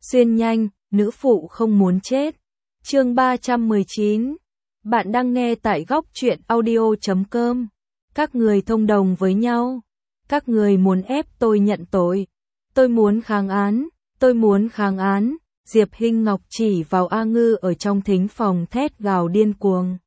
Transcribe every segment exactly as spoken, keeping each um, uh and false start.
Xuyên nhanh, nữ phụ không muốn chết. Chương ba trăm mười chín. Bạn đang nghe tại góc truyện audio chấm com. Các người thông đồng với nhau. Các người muốn ép tôi nhận tội. Tôi muốn kháng án, tôi muốn kháng án. Diệp Hinh Ngọc chỉ vào A Ngư ở trong thính phòng thét gào điên cuồng.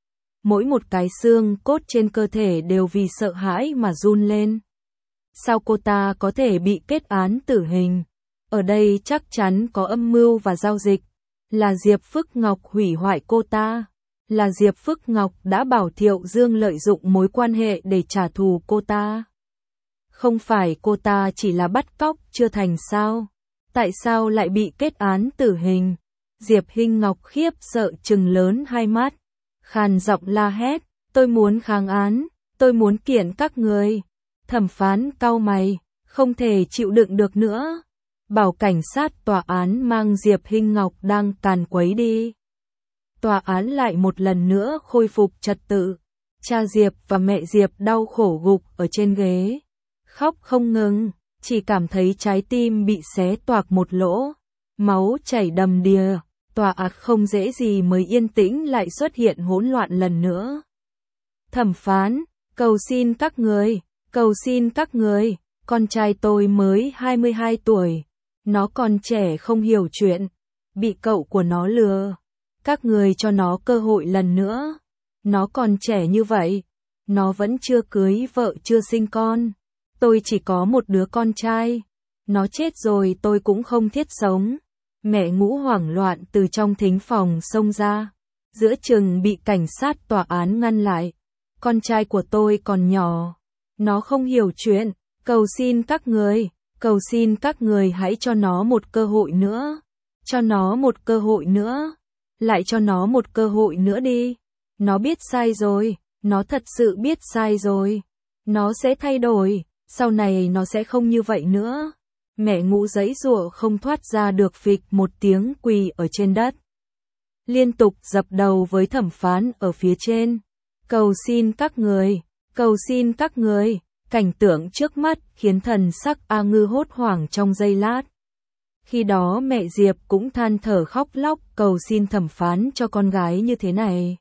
Mỗi một cái xương cốt trên cơ thể đều vì sợ hãi mà run lên. Sao cô ta có thể bị kết án tử hình? Ở đây chắc chắn có âm mưu và giao dịch. Là Diệp Phước Ngọc hủy hoại cô ta. Là Diệp Phước Ngọc đã bảo Thiệu Dương lợi dụng mối quan hệ để trả thù cô ta. Không phải cô ta chỉ là bắt cóc chưa thành sao? Tại sao lại bị kết án tử hình? Diệp Hinh Ngọc khiếp sợ trừng lớn hai mắt. Khàn giọng la hét, tôi muốn kháng án, tôi muốn kiện các người. Thẩm phán cau mày, không thể chịu đựng được nữa. Bảo cảnh sát tòa án mang Diệp Hinh Ngọc đang càn quấy đi. Tòa án lại một lần nữa khôi phục trật tự. Cha Diệp và mẹ Diệp đau khổ gục ở trên ghế. Khóc không ngừng, chỉ cảm thấy trái tim bị xé toạc một lỗ. Máu chảy đầm đìa, tòa án không dễ gì mới yên tĩnh lại xuất hiện hỗn loạn lần nữa. Thẩm phán, cầu xin các người, cầu xin các người, con trai tôi mới hai mươi hai tuổi. Nó còn trẻ không hiểu chuyện, bị cậu của nó lừa. Các người cho nó cơ hội lần nữa. Nó còn trẻ như vậy, nó vẫn chưa cưới vợ chưa sinh con. Tôi chỉ có một đứa con trai. Nó chết rồi tôi cũng không thiết sống. Mẹ Ngũ hoảng loạn từ trong thính phòng xông ra. Giữa chừng bị cảnh sát tòa án ngăn lại. Con trai của tôi còn nhỏ. Nó không hiểu chuyện. Cầu xin các người, cầu xin các người hãy cho nó một cơ hội nữa. Cho nó một cơ hội nữa. Lại cho nó một cơ hội nữa đi. Nó biết sai rồi. Nó thật sự biết sai rồi. Nó sẽ thay đổi. Sau này nó sẽ không như vậy nữa. Mẹ Ngũ giãy giụa không thoát ra được, phịch một tiếng quỳ ở trên đất. Liên tục dập đầu với thẩm phán ở phía trên. Cầu xin các người, cầu xin các người. Cảnh tượng trước mắt khiến thần sắc A Ngư hốt hoảng trong giây lát. Khi đó mẹ Diệp cũng than thở khóc lóc cầu xin thẩm phán cho con gái như thế này.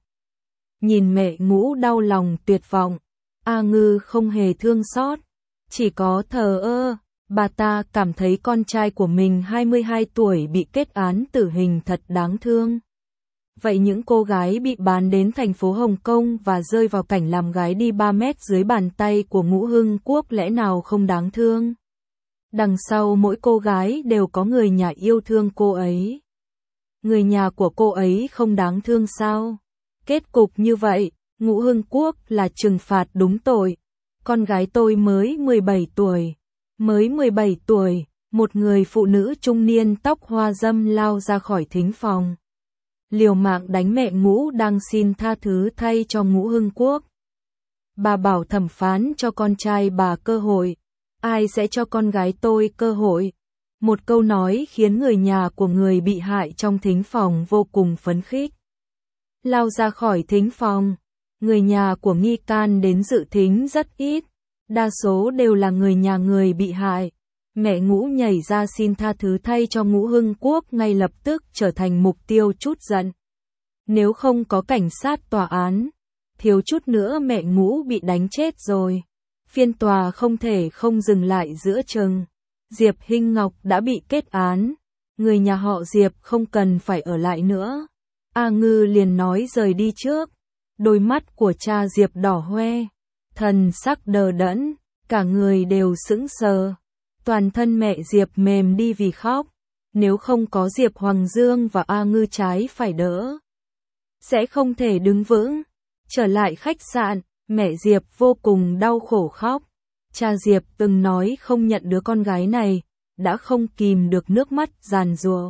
Nhìn mẹ Ngũ đau lòng tuyệt vọng, A Ngư không hề thương xót, chỉ có thờ ơ. Bà ta cảm thấy con trai của mình hai mươi hai tuổi bị kết án tử hình thật đáng thương. Vậy những cô gái bị bán đến thành phố Hồng Kông và rơi vào cảnh làm gái đi ba mét dưới bàn tay của Ngũ Hưng Quốc lẽ nào không đáng thương? Đằng sau mỗi cô gái đều có người nhà yêu thương cô ấy. Người nhà của cô ấy không đáng thương sao? Kết cục như vậy, Ngũ Hưng Quốc là trừng phạt đúng tội. Con gái tôi mới mười bảy tuổi. Mới mười bảy tuổi, một người phụ nữ trung niên tóc hoa râm lao ra khỏi thính phòng. Liều mạng đánh mẹ Ngũ đang xin tha thứ thay cho Ngũ Hưng Quốc. Bà bảo thẩm phán cho con trai bà cơ hội. Ai sẽ cho con gái tôi cơ hội? Một câu nói khiến người nhà của người bị hại trong thính phòng vô cùng phấn khích. Lao ra khỏi thính phòng, người nhà của nghi can đến dự thính rất ít. Đa số đều là người nhà người bị hại. Mẹ Ngũ nhảy ra xin tha thứ thay cho Ngũ Hưng Quốc ngay lập tức trở thành mục tiêu trút giận. Nếu không có cảnh sát tòa án, thiếu chút nữa mẹ Ngũ bị đánh chết rồi. Phiên tòa không thể không dừng lại giữa chừng. Diệp Hinh Ngọc đã bị kết án. Người nhà họ Diệp không cần phải ở lại nữa. A Ngư liền nói rời đi trước. Đôi mắt của cha Diệp đỏ hoe. Thần sắc đờ đẫn, cả người đều sững sờ. Toàn thân mẹ Diệp mềm đi vì khóc. Nếu không có Diệp Hoàng Dương và A Ngư trái phải đỡ, sẽ không thể đứng vững. Trở lại khách sạn, mẹ Diệp vô cùng đau khổ khóc. Cha Diệp từng nói không nhận đứa con gái này, đã không kìm được nước mắt giàn giụa.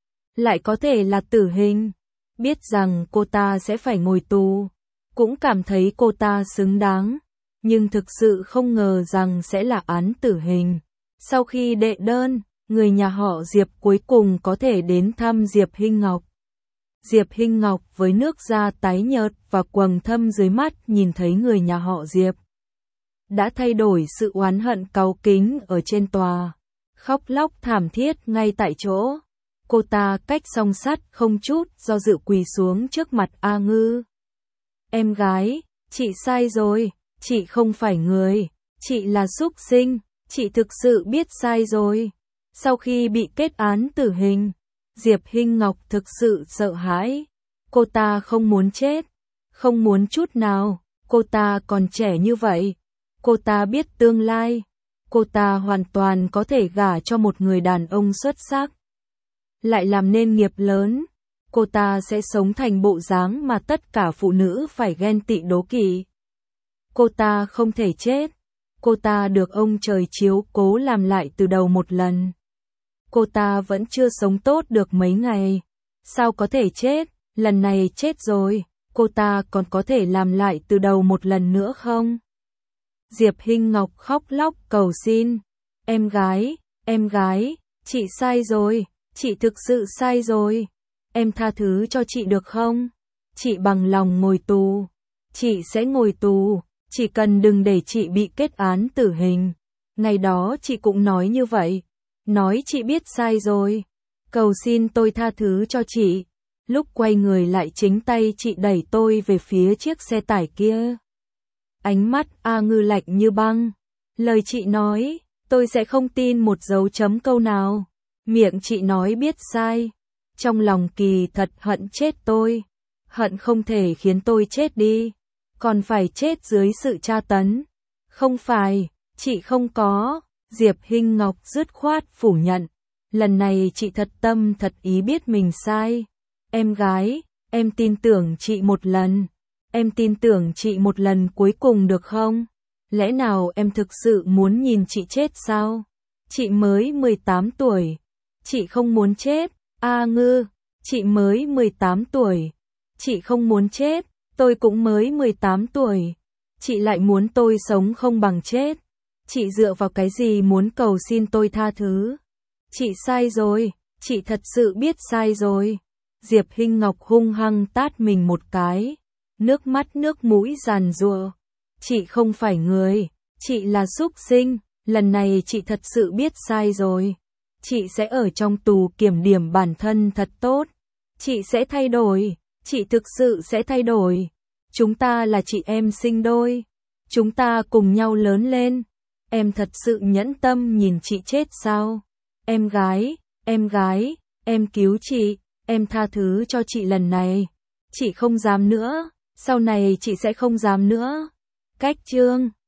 Lại có thể là tử hình. Biết rằng cô ta sẽ phải ngồi tù, cũng cảm thấy cô ta xứng đáng. Nhưng thực sự không ngờ rằng sẽ là án tử hình. Sau khi đệ đơn, người nhà họ Diệp cuối cùng có thể đến thăm Diệp Hinh Ngọc. Diệp Hinh Ngọc với nước da tái nhợt và quầng thâm dưới mắt nhìn thấy người nhà họ Diệp. Đã thay đổi sự oán hận cáu kính ở trên tòa. Khóc lóc thảm thiết ngay tại chỗ. Cô ta cách song sắt không chút do dự quỳ xuống trước mặt A Ngư. Em gái, chị sai rồi, chị không phải người, chị là súc sinh, chị thực sự biết sai rồi. Sau khi bị kết án tử hình, Diệp Hinh Ngọc thực sự sợ hãi. Cô ta không muốn chết, không muốn chút nào, cô ta còn trẻ như vậy. Cô ta biết tương lai, cô ta hoàn toàn có thể gả cho một người đàn ông xuất sắc, lại làm nên nghiệp lớn. Cô ta sẽ sống thành bộ dáng mà tất cả phụ nữ phải ghen tị đố kỵ. Cô ta không thể chết, cô ta được ông trời chiếu cố làm lại từ đầu một lần. Cô ta vẫn chưa sống tốt được mấy ngày, sao có thể chết, lần này chết rồi, cô ta còn có thể làm lại từ đầu một lần nữa không? Diệp Hinh Ngọc khóc lóc cầu xin, em gái, em gái, chị sai rồi, chị thực sự sai rồi, em tha thứ cho chị được không? Chị bằng lòng ngồi tù, chị sẽ ngồi tù, chỉ cần đừng để chị bị kết án tử hình. Ngày đó chị cũng nói như vậy, nói chị biết sai rồi, cầu xin tôi tha thứ cho chị. Lúc quay người lại chính tay chị đẩy tôi về phía chiếc xe tải kia. Ánh mắt A Ngư lạnh như băng. Lời chị nói, tôi sẽ không tin một dấu chấm câu nào. Miệng chị nói biết sai. Trong lòng kỳ thật hận chết tôi. Hận không thể khiến tôi chết đi. Còn phải chết dưới sự tra tấn. Không phải, chị không có. Diệp Hinh Ngọc dứt khoát phủ nhận. Lần này chị thật tâm thật ý biết mình sai. Em gái, em tin tưởng chị một lần. Em tin tưởng chị một lần cuối cùng được không? Lẽ nào em thực sự muốn nhìn chị chết sao? Chị mới mười tám tuổi. Chị không muốn chết. A Ngư, chị mới mười tám tuổi. Chị không muốn chết. Tôi cũng mới mười tám tuổi. Chị lại muốn tôi sống không bằng chết. Chị dựa vào cái gì muốn cầu xin tôi tha thứ? Chị sai rồi. Chị thật sự biết sai rồi. Diệp Hinh Ngọc hung hăng tát mình một cái. Nước mắt nước mũi giàn giụa. Chị không phải người, chị là súc sinh, lần này chị thật sự biết sai rồi. Chị sẽ ở trong tù kiểm điểm bản thân thật tốt. Chị sẽ thay đổi, chị thực sự sẽ thay đổi. Chúng ta là chị em sinh đôi. Chúng ta cùng nhau lớn lên. Em thật sự nhẫn tâm nhìn chị chết sao? Em gái, em gái, em cứu chị, em tha thứ cho chị lần này. Chị không dám nữa. Sau này chị sẽ không dám nữa. Cách chương